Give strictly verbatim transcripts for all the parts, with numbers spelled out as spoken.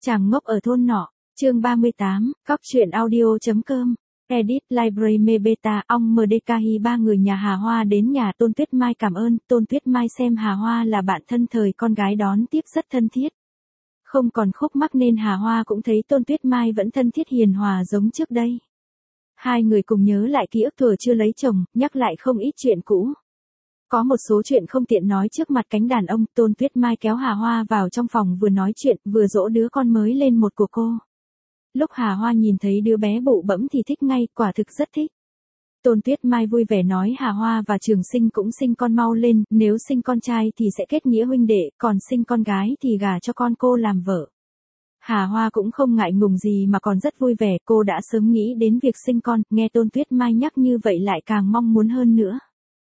Chàng ngốc ở thôn nọ, chương ba mươi tám, cóc truyện audio.com, edit library mê beta, ong em đê ca hi. Ba người nhà Hà Hoa đến nhà Tôn Tuyết Mai cảm ơn. Tôn Tuyết Mai xem Hà Hoa là bạn thân thời con gái đón tiếp rất thân thiết. Không còn khúc mắc nên Hà Hoa cũng thấy Tôn Tuyết Mai vẫn thân thiết hiền hòa giống trước đây. Hai người cùng nhớ lại ký ức thuở chưa lấy chồng, nhắc lại không ít chuyện cũ. Có một số chuyện không tiện nói trước mặt cánh đàn ông. Tôn Tuyết Mai kéo Hà Hoa vào trong phòng vừa nói chuyện, vừa dỗ đứa con mới lên một của cô. Lúc Hà Hoa nhìn thấy đứa bé bụ bẫm thì thích ngay, quả thực rất thích. Tôn Tuyết Mai vui vẻ nói Hà Hoa và Trường Sinh cũng sinh con mau lên, nếu sinh con trai thì sẽ kết nghĩa huynh đệ, còn sinh con gái thì gả cho con cô làm vợ. Hà Hoa cũng không ngại ngùng gì mà còn rất vui vẻ, cô đã sớm nghĩ đến việc sinh con, nghe Tôn Tuyết Mai nhắc như vậy lại càng mong muốn hơn nữa.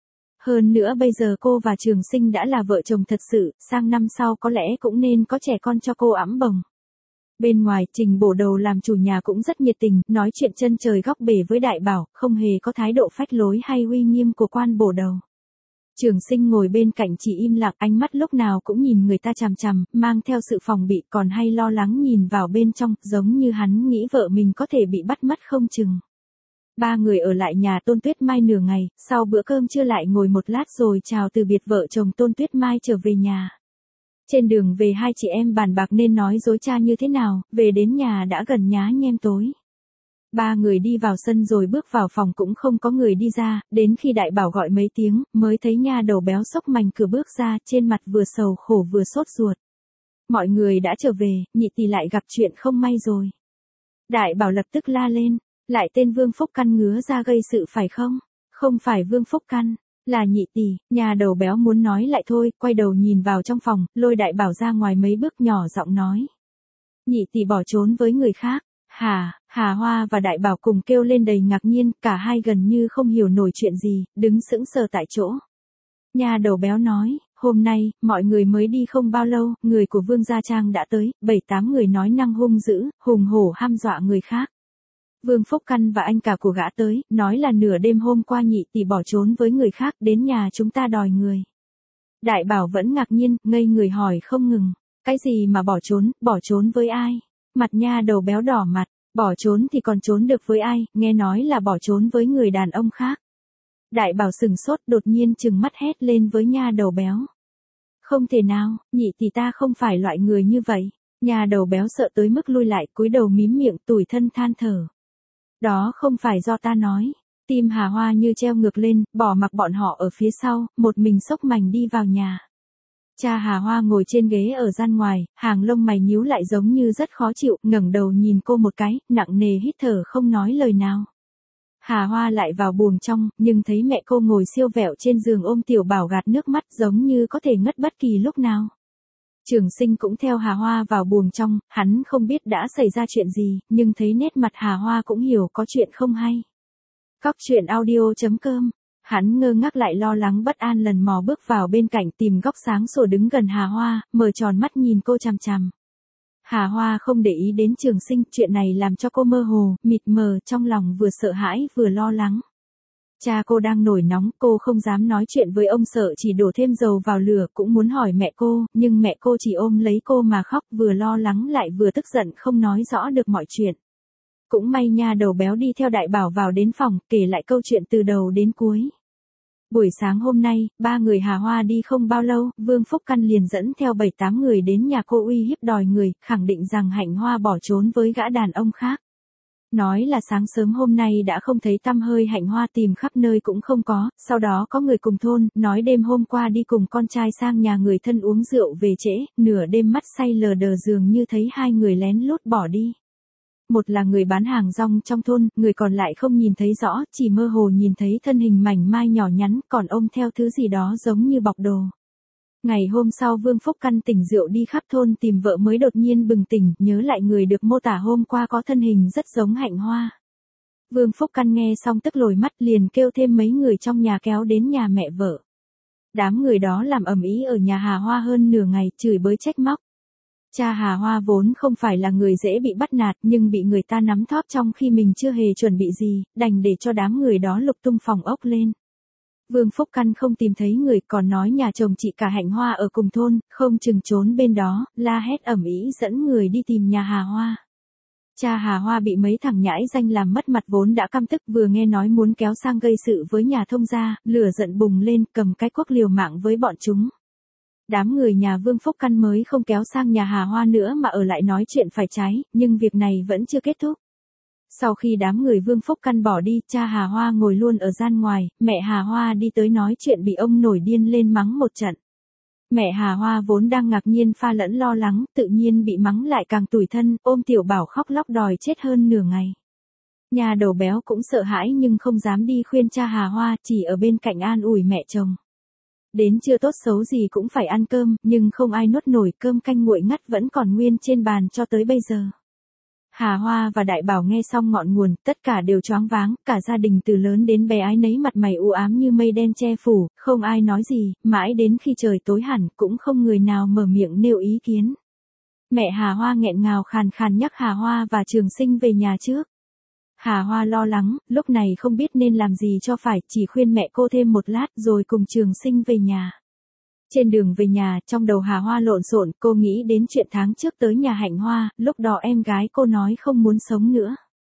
Hơn nữa bây giờ cô và Trường Sinh đã là vợ chồng thật sự, sang năm sau có lẽ cũng nên có trẻ con cho cô ẵm bồng. Bên ngoài, Trình Bổ Đầu làm chủ nhà cũng rất nhiệt tình, nói chuyện chân trời góc bể với Đại Bảo, không hề có thái độ phách lối hay uy nghiêm của quan Bổ Đầu. Trường Sinh ngồi bên cạnh chỉ im lặng, ánh mắt lúc nào cũng nhìn người ta chằm chằm, mang theo sự phòng bị, còn hay lo lắng nhìn vào bên trong, giống như hắn nghĩ vợ mình có thể bị bắt mất không chừng. Ba người ở lại nhà Tôn Tuyết Mai nửa ngày, sau bữa cơm trưa lại ngồi một lát rồi chào từ biệt vợ chồng Tôn Tuyết Mai trở về nhà. Trên đường về hai chị em bàn bạc nên nói dối cha như thế nào, về đến nhà đã gần nhá nhem tối. Ba người đi vào sân rồi bước vào phòng cũng không có người đi ra, đến khi Đại Bảo gọi mấy tiếng, mới thấy nha đầu béo xốc mành cửa bước ra, trên mặt vừa sầu khổ vừa sốt ruột. Mọi người đã trở về, nhị tỷ lại gặp chuyện không may rồi. Đại Bảo lập tức la lên, lại tên Vương Phúc Căn ngứa ra gây sự phải không? Không phải Vương Phúc Căn, là nhị tỷ. Nhà đầu béo muốn nói lại thôi, quay đầu nhìn vào trong phòng, lôi Đại Bảo ra ngoài mấy bước nhỏ giọng nói. Nhị tỷ bỏ trốn với người khác. Hà, Hà Hoa và Đại Bảo cùng kêu lên đầy ngạc nhiên, cả hai gần như không hiểu nổi chuyện gì, đứng sững sờ tại chỗ. Nhà đầu béo nói, hôm nay, mọi người mới đi không bao lâu, người của Vương Gia Trang đã tới, bảy tám người nói năng hung dữ, hùng hổ hăm dọa người khác. Vương Phúc Căn và anh cả của gã tới, nói là nửa đêm hôm qua nhị tỷ bỏ trốn với người khác đến nhà chúng ta đòi người. Đại Bảo vẫn ngạc nhiên, ngây người hỏi không ngừng, cái gì mà bỏ trốn, bỏ trốn với ai? Mặt nha đầu béo đỏ mặt, bỏ trốn thì còn trốn được với ai, nghe nói là bỏ trốn với người đàn ông khác. Đại Bảo sừng sốt đột nhiên trừng mắt hét lên với nha đầu béo. Không thể nào, nhị tỷ ta không phải loại người như vậy. Nha đầu béo sợ tới mức lui lại, cúi đầu mím miệng tủi thân than thở. Đó không phải do ta nói. Tim Hà Hoa như treo ngược lên, bỏ mặc bọn họ ở phía sau, một mình xốc mành đi vào nhà. Cha Hà Hoa ngồi trên ghế ở gian ngoài, hàng lông mày nhíu lại giống như rất khó chịu, ngẩng đầu nhìn cô một cái, nặng nề hít thở không nói lời nào. Hà Hoa lại vào buồng trong, nhưng thấy mẹ cô ngồi siêu vẹo trên giường ôm Tiểu Bảo gạt nước mắt giống như có thể ngất bất kỳ lúc nào. Trường Sinh cũng theo Hà Hoa vào buồng trong, hắn không biết đã xảy ra chuyện gì, nhưng thấy nét mặt Hà Hoa cũng hiểu có chuyện không hay. Cóc truyện audio.com. Hắn ngơ ngác lại lo lắng bất an lần mò bước vào bên cạnh tìm góc sáng sủa đứng gần Hà Hoa, mở tròn mắt nhìn cô chằm chằm. Hà Hoa không để ý đến Trường Sinh, chuyện này làm cho cô mơ hồ, mịt mờ, trong lòng vừa sợ hãi vừa lo lắng. Cha cô đang nổi nóng, cô không dám nói chuyện với ông sợ chỉ đổ thêm dầu vào lửa, cũng muốn hỏi mẹ cô, nhưng mẹ cô chỉ ôm lấy cô mà khóc, vừa lo lắng lại vừa tức giận không nói rõ được mọi chuyện. Cũng may nha đầu béo đi theo Đại Bảo vào đến phòng, kể lại câu chuyện từ đầu đến cuối. Buổi sáng hôm nay, ba người Hà Hoa đi không bao lâu, Vương Phúc Căn liền dẫn theo bảy tám người đến nhà cô uy hiếp đòi người, khẳng định rằng Hạnh Hoa bỏ trốn với gã đàn ông khác. Nói là sáng sớm hôm nay đã không thấy tăm hơi Hạnh Hoa, tìm khắp nơi cũng không có, sau đó có người cùng thôn, nói đêm hôm qua đi cùng con trai sang nhà người thân uống rượu về trễ, nửa đêm mắt say lờ đờ dường như thấy hai người lén lút bỏ đi. Một là người bán hàng rong trong thôn, người còn lại không nhìn thấy rõ, chỉ mơ hồ nhìn thấy thân hình mảnh mai nhỏ nhắn, còn ôm theo thứ gì đó giống như bọc đồ. Ngày hôm sau Vương Phúc Căn tỉnh rượu đi khắp thôn tìm vợ mới đột nhiên bừng tỉnh, nhớ lại người được mô tả hôm qua có thân hình rất giống Hạnh Hoa. Vương Phúc Căn nghe xong tức lồi mắt liền kêu thêm mấy người trong nhà kéo đến nhà mẹ vợ. Đám người đó làm ầm ĩ ở nhà Hà Hoa hơn nửa ngày, chửi bới trách móc. Cha Hà Hoa vốn không phải là người dễ bị bắt nạt nhưng bị người ta nắm thóp trong khi mình chưa hề chuẩn bị gì, đành để cho đám người đó lục tung phòng ốc lên. Vương Phúc Căn không tìm thấy người, còn nói nhà chồng chị cả Hạnh Hoa ở cùng thôn, không chừng trốn bên đó, la hét ầm ĩ dẫn người đi tìm nhà Hà Hoa. Cha Hà Hoa bị mấy thằng nhãi danh làm mất mặt vốn đã căm tức, vừa nghe nói muốn kéo sang gây sự với nhà thông gia, lửa giận bùng lên, cầm cái cuốc liều mạng với bọn chúng. Đám người nhà Vương Phúc Căn mới không kéo sang nhà Hà Hoa nữa mà ở lại nói chuyện phải trái, nhưng việc này vẫn chưa kết thúc. Sau khi đám người Vương Phúc Căn bỏ đi, cha Hà Hoa ngồi luôn ở gian ngoài, mẹ Hà Hoa đi tới nói chuyện bị ông nổi điên lên mắng một trận. Mẹ Hà Hoa vốn đang ngạc nhiên pha lẫn lo lắng, tự nhiên bị mắng lại càng tủi thân, ôm Tiểu Bảo khóc lóc đòi chết hơn nửa ngày. Nhà đầu béo cũng sợ hãi nhưng không dám đi khuyên cha Hà Hoa, chỉ ở bên cạnh an ủi mẹ chồng. Đến trưa tốt xấu gì cũng phải ăn cơm, nhưng không ai nuốt nổi, cơm canh nguội ngắt vẫn còn nguyên trên bàn cho tới bây giờ. Hà Hoa và Đại Bảo nghe xong ngọn nguồn, tất cả đều choáng váng, cả gia đình từ lớn đến bé ái nấy mặt mày u ám như mây đen che phủ, không ai nói gì, mãi đến khi trời tối hẳn cũng không người nào mở miệng nêu ý kiến. Mẹ Hà Hoa nghẹn ngào khàn khàn nhắc Hà Hoa và Trường Sinh về nhà trước. Hà Hoa lo lắng, lúc này không biết nên làm gì cho phải, chỉ khuyên mẹ cô thêm một lát rồi cùng Trường Sinh về nhà. Trên đường về nhà, trong đầu Hà Hoa lộn xộn, cô nghĩ đến chuyện tháng trước tới nhà Hạnh Hoa, lúc đó em gái cô nói không muốn sống nữa.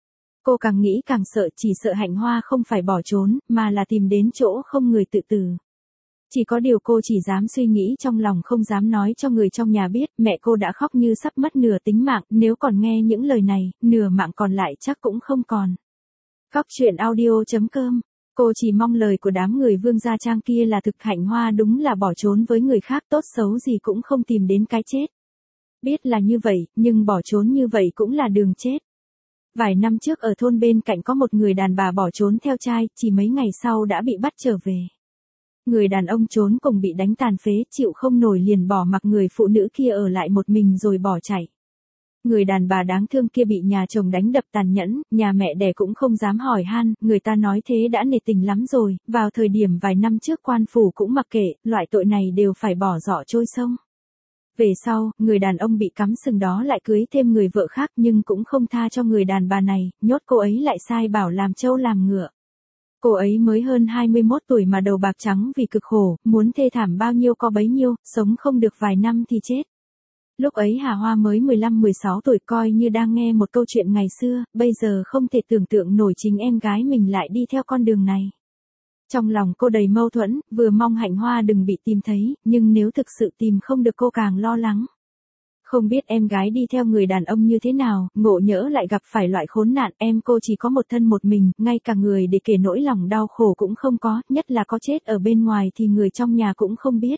Cô càng nghĩ càng sợ, chỉ sợ Hạnh Hoa không phải bỏ trốn, mà là tìm đến chỗ không người tự tử. Chỉ có điều cô chỉ dám suy nghĩ trong lòng không dám nói cho người trong nhà biết, mẹ cô đã khóc như sắp mất nửa tính mạng, nếu còn nghe những lời này, nửa mạng còn lại chắc cũng không còn. Cóc truyện audio chấm com. Cô chỉ mong lời của đám người Vương Gia Trang kia là thực, Hạnh Hoa đúng là bỏ trốn với người khác, tốt xấu gì cũng không tìm đến cái chết. Biết là như vậy, nhưng bỏ trốn như vậy cũng là đường chết. Vài năm trước ở thôn bên cạnh có một người đàn bà bỏ trốn theo trai, chỉ mấy ngày sau đã bị bắt trở về. Người đàn ông trốn cùng bị đánh tàn phế, chịu không nổi liền bỏ mặc người phụ nữ kia ở lại một mình rồi bỏ chạy. Người đàn bà đáng thương kia bị nhà chồng đánh đập tàn nhẫn, nhà mẹ đẻ cũng không dám hỏi han, người ta nói thế đã nể tình lắm rồi, vào thời điểm vài năm trước quan phủ cũng mặc kệ, loại tội này đều phải bỏ giỏ trôi sông. Về sau, người đàn ông bị cắm sừng đó lại cưới thêm người vợ khác nhưng cũng không tha cho người đàn bà này, nhốt cô ấy lại sai bảo làm trâu làm ngựa. Cô ấy mới hơn hai mươi mốt tuổi mà đầu bạc trắng vì cực khổ, muốn thê thảm bao nhiêu có bấy nhiêu, sống không được vài năm thì chết. Lúc ấy Hà Hoa mới mười lăm mười sáu tuổi, coi như đang nghe một câu chuyện ngày xưa, bây giờ không thể tưởng tượng nổi chính em gái mình lại đi theo con đường này. Trong lòng cô đầy mâu thuẫn, vừa mong Hạnh Hoa đừng bị tìm thấy, nhưng nếu thực sự tìm không được cô càng lo lắng. Không biết em gái đi theo người đàn ông như thế nào, ngộ nhỡ lại gặp phải loại khốn nạn, em cô chỉ có một thân một mình, ngay cả người để kể nỗi lòng đau khổ cũng không có, nhất là có chết ở bên ngoài thì người trong nhà cũng không biết.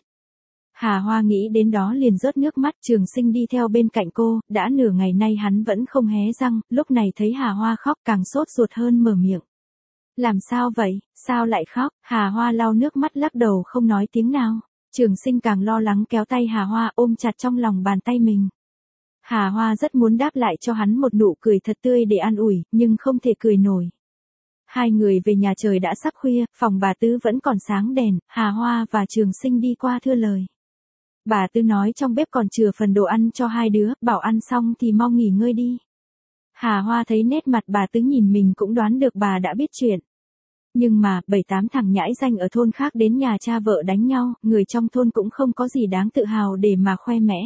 Hà Hoa nghĩ đến đó liền rớt nước mắt, Trường Sinh đi theo bên cạnh cô, đã nửa ngày nay hắn vẫn không hé răng, lúc này thấy Hà Hoa khóc càng sốt ruột hơn mở miệng. Làm sao vậy, sao lại khóc, Hà Hoa lau nước mắt lắc đầu không nói tiếng nào. Trường Sinh càng lo lắng kéo tay Hà Hoa ôm chặt trong lòng bàn tay mình. Hà Hoa rất muốn đáp lại cho hắn một nụ cười thật tươi để an ủi, nhưng không thể cười nổi. Hai người về nhà trời đã sắp khuya, phòng bà Tứ vẫn còn sáng đèn, Hà Hoa và Trường Sinh đi qua thưa lời. Bà Tứ nói trong bếp còn chừa phần đồ ăn cho hai đứa, bảo ăn xong thì mau nghỉ ngơi đi. Hà Hoa thấy nét mặt bà Tứ nhìn mình cũng đoán được bà đã biết chuyện. Nhưng mà, bảy tám thằng nhãi danh ở thôn khác đến nhà cha vợ đánh nhau, người trong thôn cũng không có gì đáng tự hào để mà khoe mẽ.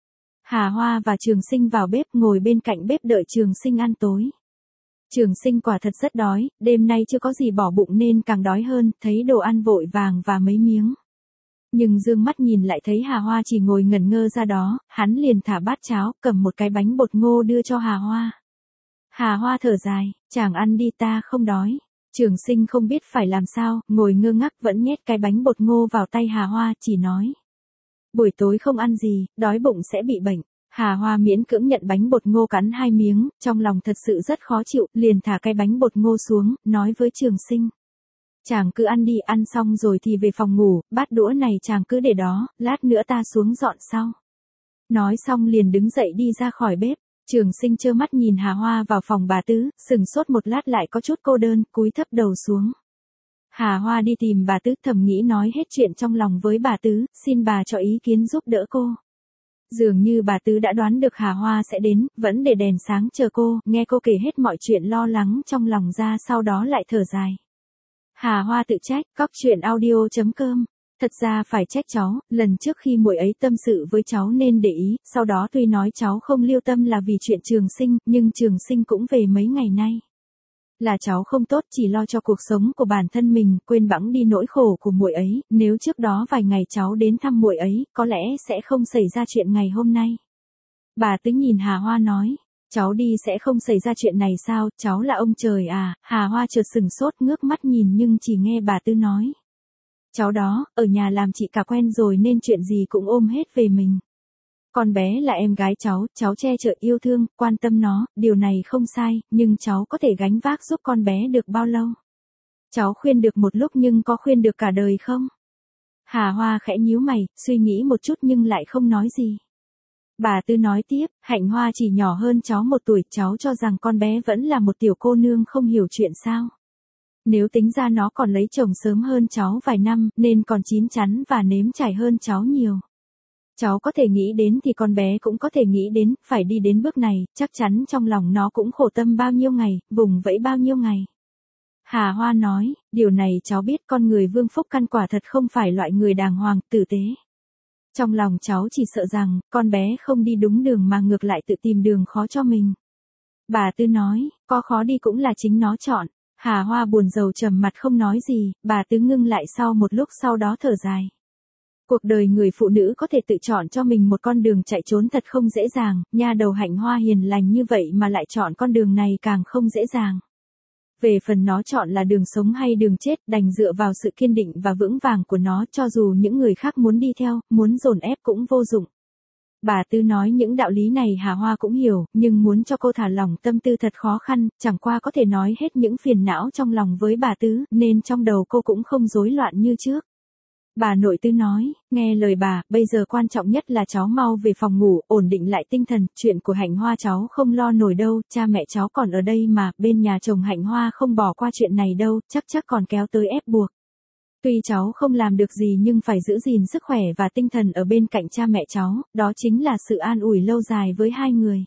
Hà Hoa và Trường Sinh vào bếp ngồi bên cạnh bếp đợi Trường Sinh ăn tối. Trường Sinh quả thật rất đói, đêm nay chưa có gì bỏ bụng nên càng đói hơn, thấy đồ ăn vội vàng và mấy miếng. Nhưng dương mắt nhìn lại thấy Hà Hoa chỉ ngồi ngẩn ngơ ra đó, hắn liền thả bát cháo, cầm một cái bánh bột ngô đưa cho Hà Hoa. Hà Hoa thở dài, chàng ăn đi ta không đói. Trường Sinh không biết phải làm sao, ngồi ngơ ngác vẫn nhét cái bánh bột ngô vào tay Hà Hoa, chỉ nói. Buổi tối không ăn gì, đói bụng sẽ bị bệnh. Hà Hoa miễn cưỡng nhận bánh bột ngô cắn hai miếng, trong lòng thật sự rất khó chịu, liền thả cái bánh bột ngô xuống, nói với Trường Sinh. Chàng cứ ăn đi, ăn xong rồi thì về phòng ngủ, bát đũa này chàng cứ để đó, lát nữa ta xuống dọn sau. Nói xong liền đứng dậy đi ra khỏi bếp. Trường Sinh trơ mắt nhìn Hà Hoa vào phòng bà Tứ, sừng sốt một lát lại có chút cô đơn, cúi thấp đầu xuống. Hà Hoa đi tìm bà Tứ, thầm nghĩ nói hết chuyện trong lòng với bà Tứ, xin bà cho ý kiến giúp đỡ cô. Dường như bà Tứ đã đoán được Hà Hoa sẽ đến, vẫn để đèn sáng chờ cô, nghe cô kể hết mọi chuyện lo lắng trong lòng ra, sau đó lại thở dài. Hà Hoa tự trách, cóc truyện audio.com. Thật ra phải trách cháu, lần trước khi muội ấy tâm sự với cháu nên để ý, sau đó tuy nói cháu không lưu tâm là vì chuyện Trường Sinh, nhưng Trường Sinh cũng về mấy ngày nay. Là cháu không tốt, chỉ lo cho cuộc sống của bản thân mình, quên bẵng đi nỗi khổ của muội ấy, nếu trước đó vài ngày cháu đến thăm muội ấy, có lẽ sẽ không xảy ra chuyện ngày hôm nay. Bà Tứ nhìn Hà Hoa nói, cháu đi sẽ không xảy ra chuyện này sao, cháu là ông trời à, Hà Hoa chợt sừng sốt ngước mắt nhìn nhưng chỉ nghe bà Tứ nói. Cháu đó, ở nhà làm chị cả quen rồi nên chuyện gì cũng ôm hết về mình. Con bé là em gái cháu, cháu che chở yêu thương, quan tâm nó, điều này không sai, nhưng cháu có thể gánh vác giúp con bé được bao lâu? Cháu khuyên được một lúc nhưng có khuyên được cả đời không? Hà Hoa khẽ nhíu mày, suy nghĩ một chút nhưng lại không nói gì. Bà Tư nói tiếp, Hạnh Hoa chỉ nhỏ hơn cháu một tuổi, cháu cho rằng con bé vẫn là một tiểu cô nương không hiểu chuyện sao? Nếu tính ra nó còn lấy chồng sớm hơn cháu vài năm, nên còn chín chắn và nếm trải hơn cháu nhiều. Cháu có thể nghĩ đến thì con bé cũng có thể nghĩ đến, phải đi đến bước này, chắc chắn trong lòng nó cũng khổ tâm bao nhiêu ngày, vùng vẫy bao nhiêu ngày. Hà Hoa nói, điều này cháu biết, con người Vương Phúc Căn quả thật không phải loại người đàng hoàng, tử tế. Trong lòng cháu chỉ sợ rằng, con bé không đi đúng đường mà ngược lại tự tìm đường khó cho mình. Bà Tư nói, có khó đi cũng là chính nó chọn. Hà Hoa buồn rầu trầm mặt không nói gì, bà Tư ngưng lại sau một lúc sau đó thở dài. Cuộc đời người phụ nữ có thể tự chọn cho mình một con đường chạy trốn thật không dễ dàng, nha đầu Hạnh Hoa hiền lành như vậy mà lại chọn con đường này càng không dễ dàng. Về phần nó chọn là đường sống hay đường chết, đành dựa vào sự kiên định và vững vàng của nó, cho dù những người khác muốn đi theo, muốn dồn ép cũng vô dụng. Bà Tư nói những đạo lý này Hà Hoa cũng hiểu, nhưng muốn cho cô thả lỏng tâm tư thật khó khăn, chẳng qua có thể nói hết những phiền não trong lòng với bà Tư, nên trong đầu cô cũng không rối loạn như trước. Bà nội Tư nói, nghe lời bà, bây giờ quan trọng nhất là cháu mau về phòng ngủ, ổn định lại tinh thần, chuyện của Hạnh Hoa cháu không lo nổi đâu, cha mẹ cháu còn ở đây mà, bên nhà chồng Hạnh Hoa không bỏ qua chuyện này đâu, chắc chắc còn kéo tới ép buộc. Tuy cháu không làm được gì nhưng phải giữ gìn sức khỏe và tinh thần ở bên cạnh cha mẹ cháu, đó chính là sự an ủi lâu dài với hai người.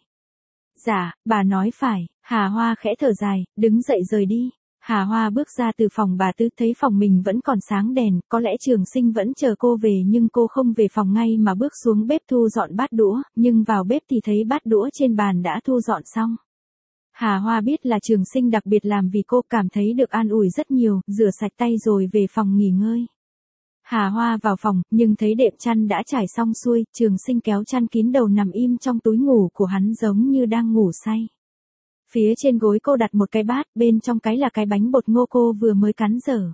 Dạ, bà nói phải, Hà Hoa khẽ thở dài, đứng dậy rời đi. Hà Hoa bước ra từ phòng bà Tư, thấy phòng mình vẫn còn sáng đèn, có lẽ Trường Sinh vẫn chờ cô về nhưng cô không về phòng ngay mà bước xuống bếp thu dọn bát đũa, nhưng vào bếp thì thấy bát đũa trên bàn đã thu dọn xong. Hà Hoa biết là Trường Sinh đặc biệt làm vì cô, cảm thấy được an ủi rất nhiều, rửa sạch tay rồi về phòng nghỉ ngơi. Hà Hoa vào phòng, nhưng thấy đệm chăn đã trải xong xuôi, Trường Sinh kéo chăn kín đầu nằm im trong túi ngủ của hắn giống như đang ngủ say. Phía trên gối cô đặt một cái bát, bên trong cái là cái bánh bột ngô cô vừa mới cắn dở.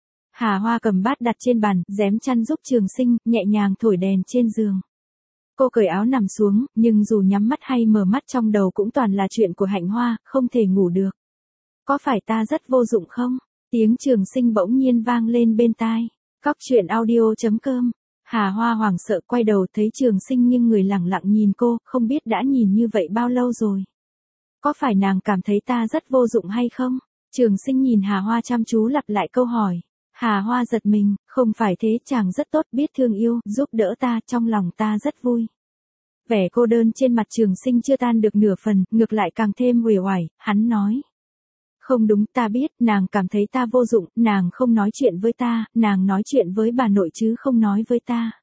Hà Hoa cầm bát đặt trên bàn, rém chăn giúp Trường Sinh, nhẹ nhàng thổi đèn trên giường. Cô cởi áo nằm xuống, nhưng dù nhắm mắt hay mở mắt trong đầu cũng toàn là chuyện của Hạnh Hoa, không thể ngủ được. Có phải ta rất vô dụng không? Tiếng Trường Sinh bỗng nhiên vang lên bên tai. Cóc truyện audio.com. Hà Hoa hoảng sợ quay đầu thấy Trường Sinh nghiêng người lẳng lặng nhìn cô, không biết đã nhìn như vậy bao lâu rồi. Có phải nàng cảm thấy ta rất vô dụng hay không? Trường Sinh nhìn Hà Hoa chăm chú lặp lại câu hỏi. Hà Hoa giật mình, không phải thế, chàng rất tốt, biết thương yêu, giúp đỡ ta, trong lòng ta rất vui. Vẻ cô đơn trên mặt Trường Sinh chưa tan được nửa phần, ngược lại càng thêm uể oải, hắn nói. Không đúng, ta biết, nàng cảm thấy ta vô dụng, nàng không nói chuyện với ta, nàng nói chuyện với bà nội chứ không nói với ta.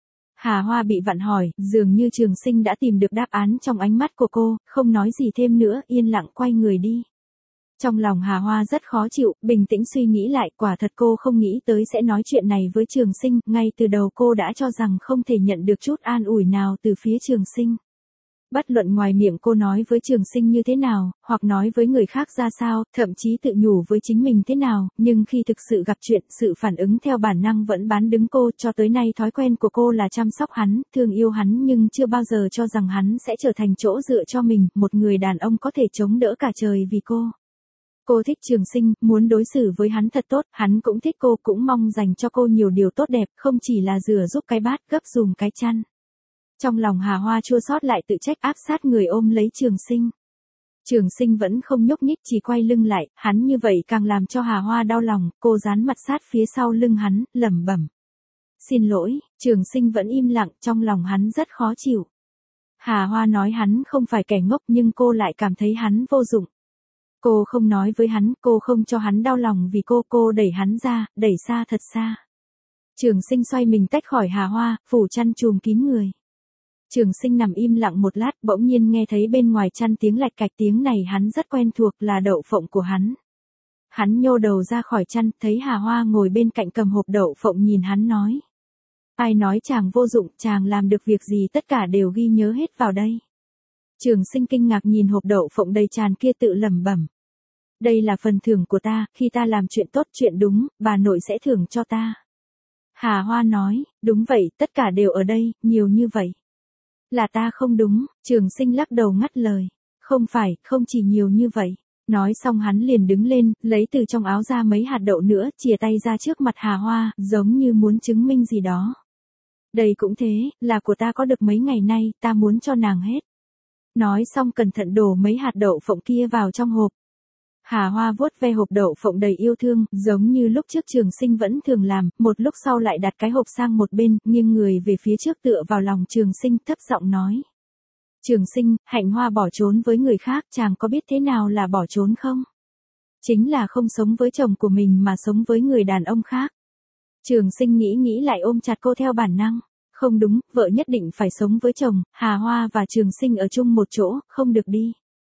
Hà Hoa bị vặn hỏi, dường như Trường Sinh đã tìm được đáp án trong ánh mắt của cô, không nói gì thêm nữa, yên lặng quay người đi. Trong lòng Hà Hoa rất khó chịu, bình tĩnh suy nghĩ lại, quả thật cô không nghĩ tới sẽ nói chuyện này với Trường Sinh, ngay từ đầu cô đã cho rằng không thể nhận được chút an ủi nào từ phía Trường Sinh. Bất luận ngoài miệng cô nói với Trường Sinh như thế nào, hoặc nói với người khác ra sao, thậm chí tự nhủ với chính mình thế nào, nhưng khi thực sự gặp chuyện, sự phản ứng theo bản năng vẫn bán đứng cô, cho tới nay thói quen của cô là chăm sóc hắn, thương yêu hắn nhưng chưa bao giờ cho rằng hắn sẽ trở thành chỗ dựa cho mình, một người đàn ông có thể chống đỡ cả trời vì cô. Cô thích Trường Sinh, muốn đối xử với hắn thật tốt, hắn cũng thích cô, cũng mong dành cho cô nhiều điều tốt đẹp, không chỉ là rửa giúp cái bát, gấp dùm cái chăn. Trong lòng Hà Hoa chua xót lại tự trách, áp sát người ôm lấy Trường Sinh. Trường Sinh vẫn không nhúc nhích, chỉ quay lưng lại, hắn như vậy càng làm cho Hà Hoa đau lòng, cô dán mặt sát phía sau lưng hắn, lẩm bẩm. Xin lỗi, Trường Sinh vẫn im lặng, trong lòng hắn rất khó chịu. Hà Hoa nói hắn không phải kẻ ngốc nhưng cô lại cảm thấy hắn vô dụng. Cô không nói với hắn, cô không cho hắn đau lòng vì cô, cô đẩy hắn ra, đẩy xa thật xa. Trường Sinh xoay mình tách khỏi Hà Hoa, phủ chăn trùm kín người. Trường Sinh nằm im lặng một lát, bỗng nhiên nghe thấy bên ngoài chăn tiếng lạch cạch, tiếng này hắn rất quen thuộc, là đậu phộng của hắn. Hắn nhô đầu ra khỏi chăn, thấy Hà Hoa ngồi bên cạnh cầm hộp đậu phộng nhìn hắn nói. Ai nói chàng vô dụng, chàng làm được việc gì tất cả đều ghi nhớ hết vào đây. Trường Sinh kinh ngạc nhìn hộp đậu phộng đầy tràn kia tự lẩm bẩm. Đây là phần thưởng của ta, khi ta làm chuyện tốt chuyện đúng, bà nội sẽ thưởng cho ta. Hà Hoa nói, đúng vậy, tất cả đều ở đây, nhiều như vậy. Là ta không đúng, Trường Sinh lắc đầu ngắt lời. Không phải, không chỉ nhiều như vậy. Nói xong hắn liền đứng lên, lấy từ trong áo ra mấy hạt đậu nữa, chìa tay ra trước mặt Hà Hoa, giống như muốn chứng minh gì đó. Đây cũng thế, là của ta có được mấy ngày nay, ta muốn cho nàng hết. Nói xong cẩn thận đổ mấy hạt đậu phộng kia vào trong hộp. Hà Hoa vuốt ve hộp đậu phộng đầy yêu thương, giống như lúc trước Trường Sinh vẫn thường làm, một lúc sau lại đặt cái hộp sang một bên, nghiêng người về phía trước tựa vào lòng Trường Sinh, thấp giọng nói. Trường Sinh, Hạnh Hoa bỏ trốn với người khác, chàng có biết thế nào là bỏ trốn không? Chính là không sống với chồng của mình mà sống với người đàn ông khác. Trường Sinh nghĩ nghĩ lại ôm chặt cô theo bản năng. Không đúng, vợ nhất định phải sống với chồng, Hà Hoa và Trường Sinh ở chung một chỗ, không được đi.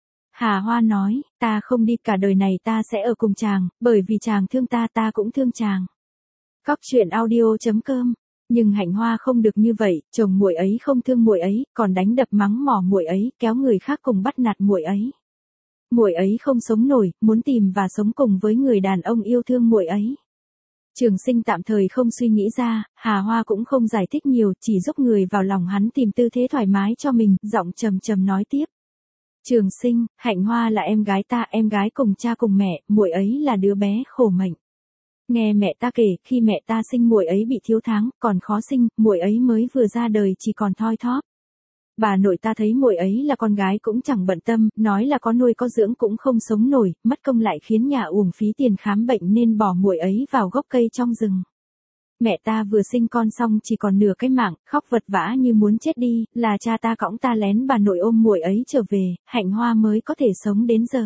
Hà Hoa nói, ta không đi, cả đời này ta sẽ ở cùng chàng, bởi vì chàng thương ta, ta cũng thương chàng. Cóc truyện audio chấm com. Nhưng Hạnh Hoa không được như vậy, chồng muội ấy không thương muội ấy, còn đánh đập mắng mỏ muội ấy, kéo người khác cùng bắt nạt muội ấy. Muội ấy không sống nổi, muốn tìm và sống cùng với người đàn ông yêu thương muội ấy. Trường Sinh tạm thời không suy nghĩ ra, Hà Hoa cũng không giải thích nhiều, chỉ giúp người vào lòng hắn tìm tư thế thoải mái cho mình, giọng trầm trầm nói tiếp. Trường Sinh, Hạnh Hoa là em gái ta, em gái cùng cha cùng mẹ, muội ấy là đứa bé khổ mệnh. Nghe mẹ ta kể, khi mẹ ta sinh muội ấy bị thiếu tháng, còn khó sinh, muội ấy mới vừa ra đời chỉ còn thoi thóp. Bà nội ta thấy muội ấy là con gái cũng chẳng bận tâm, nói là có nuôi có dưỡng cũng không sống nổi, mất công lại khiến nhà uổng phí tiền khám bệnh nên bỏ muội ấy vào gốc cây trong rừng. Mẹ ta vừa sinh con xong chỉ còn nửa cái mạng, khóc vật vã như muốn chết đi, là cha ta cõng ta lén bà nội ôm muội ấy trở về, Hạnh Hoa mới có thể sống đến giờ.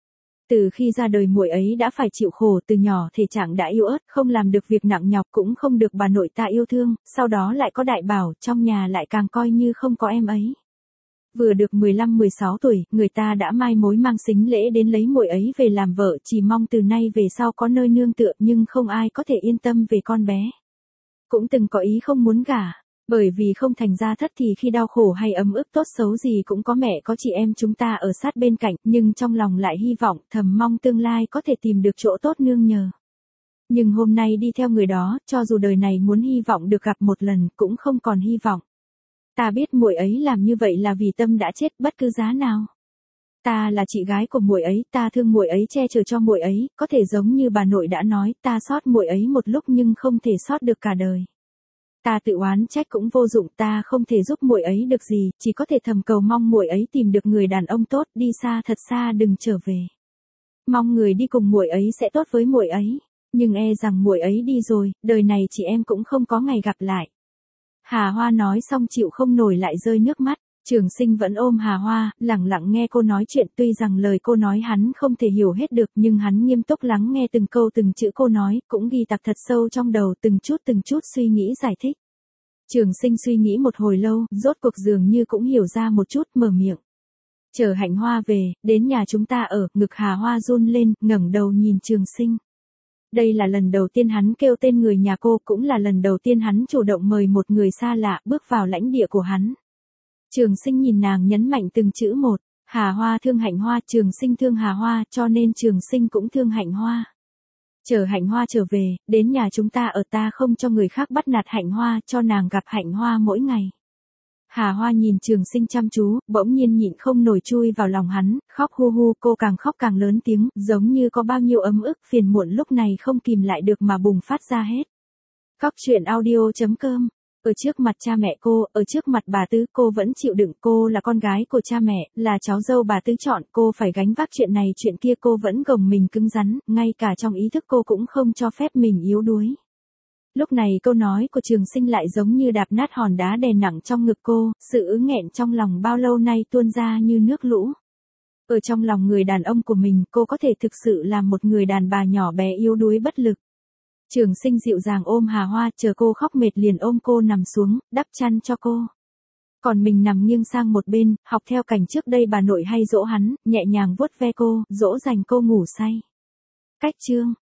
Từ khi ra đời muội ấy đã phải chịu khổ, từ nhỏ thể trạng đã yếu ớt, không làm được việc nặng nhọc, cũng không được bà nội ta yêu thương, sau đó lại có đại bảo, trong nhà lại càng coi như không có em ấy. Vừa được mười lăm mười sáu tuổi, người ta đã mai mối mang sính lễ đến lấy muội ấy về làm vợ, chỉ mong từ nay về sau có nơi nương tựa, nhưng không ai có thể yên tâm về con bé. Cũng từng có ý không muốn gả, bởi vì không thành gia thất thì khi đau khổ hay ấm ức tốt xấu gì cũng có mẹ có chị em chúng ta ở sát bên cạnh, nhưng trong lòng lại hy vọng, thầm mong tương lai có thể tìm được chỗ tốt nương nhờ. Nhưng hôm nay đi theo người đó, cho dù đời này muốn hy vọng được gặp một lần, cũng không còn hy vọng. Ta biết muội ấy làm như vậy là vì tâm đã chết bất cứ giá nào. Ta là chị gái của muội ấy, ta thương muội ấy, che chở cho muội ấy, có thể giống như bà nội đã nói, ta sót muội ấy một lúc nhưng không thể sót được cả đời. Ta tự oán trách cũng vô dụng, ta không thể giúp muội ấy được gì, chỉ có thể thầm cầu mong muội ấy tìm được người đàn ông tốt, đi xa thật xa đừng trở về. Mong người đi cùng muội ấy sẽ tốt với muội ấy, nhưng e rằng muội ấy đi rồi, đời này chị em cũng không có ngày gặp lại. Hà Hoa nói xong chịu không nổi lại rơi nước mắt. Trường Sinh vẫn ôm Hà Hoa, lặng lặng nghe cô nói chuyện, tuy rằng lời cô nói hắn không thể hiểu hết được nhưng hắn nghiêm túc lắng nghe từng câu từng chữ cô nói, cũng ghi tạc thật sâu trong đầu, từng chút từng chút suy nghĩ giải thích. Trường Sinh suy nghĩ một hồi lâu, rốt cuộc dường như cũng hiểu ra một chút, mở miệng. Chờ Hạnh Hoa về, đến nhà chúng ta ở, ngực Hà Hoa run lên, ngẩng đầu nhìn Trường Sinh. Đây là lần đầu tiên hắn kêu tên người nhà cô, cũng là lần đầu tiên hắn chủ động mời một người xa lạ bước vào lãnh địa của hắn. Trường Sinh nhìn nàng nhấn mạnh từng chữ một, Hà Hoa thương Hạnh Hoa, Trường Sinh thương Hà Hoa, cho nên Trường Sinh cũng thương Hạnh Hoa. Chờ Hạnh Hoa trở về, đến nhà chúng ta ở, ta không cho người khác bắt nạt Hạnh Hoa, cho nàng gặp Hạnh Hoa mỗi ngày. Hà Hoa nhìn Trường Sinh chăm chú, bỗng nhiên nhịn không nổi chui vào lòng hắn, khóc hu hu, cô càng khóc càng lớn tiếng, giống như có bao nhiêu ấm ức phiền muộn lúc này không kìm lại được mà bùng phát ra hết. Cóc truyện audio chấm com. Ở trước mặt cha mẹ cô, ở trước mặt bà Tứ, cô vẫn chịu đựng, cô là con gái của cha mẹ, là cháu dâu bà Tứ chọn, cô phải gánh vác chuyện này chuyện kia, cô vẫn gồng mình cứng rắn, ngay cả trong ý thức cô cũng không cho phép mình yếu đuối. Lúc này câu nói của Trường Sinh lại giống như đạp nát hòn đá đè nặng trong ngực cô, sự ứ nghẹn trong lòng bao lâu nay tuôn ra như nước lũ. Ở trong lòng người đàn ông của mình, cô có thể thực sự là một người đàn bà nhỏ bé yếu đuối bất lực. Trường Sinh dịu dàng ôm Hà Hoa, chờ cô khóc mệt liền ôm cô nằm xuống, đắp chăn cho cô. Còn mình nằm nghiêng sang một bên, học theo cảnh trước đây bà nội hay dỗ hắn, nhẹ nhàng vuốt ve cô, dỗ dành cô ngủ say. Cách chương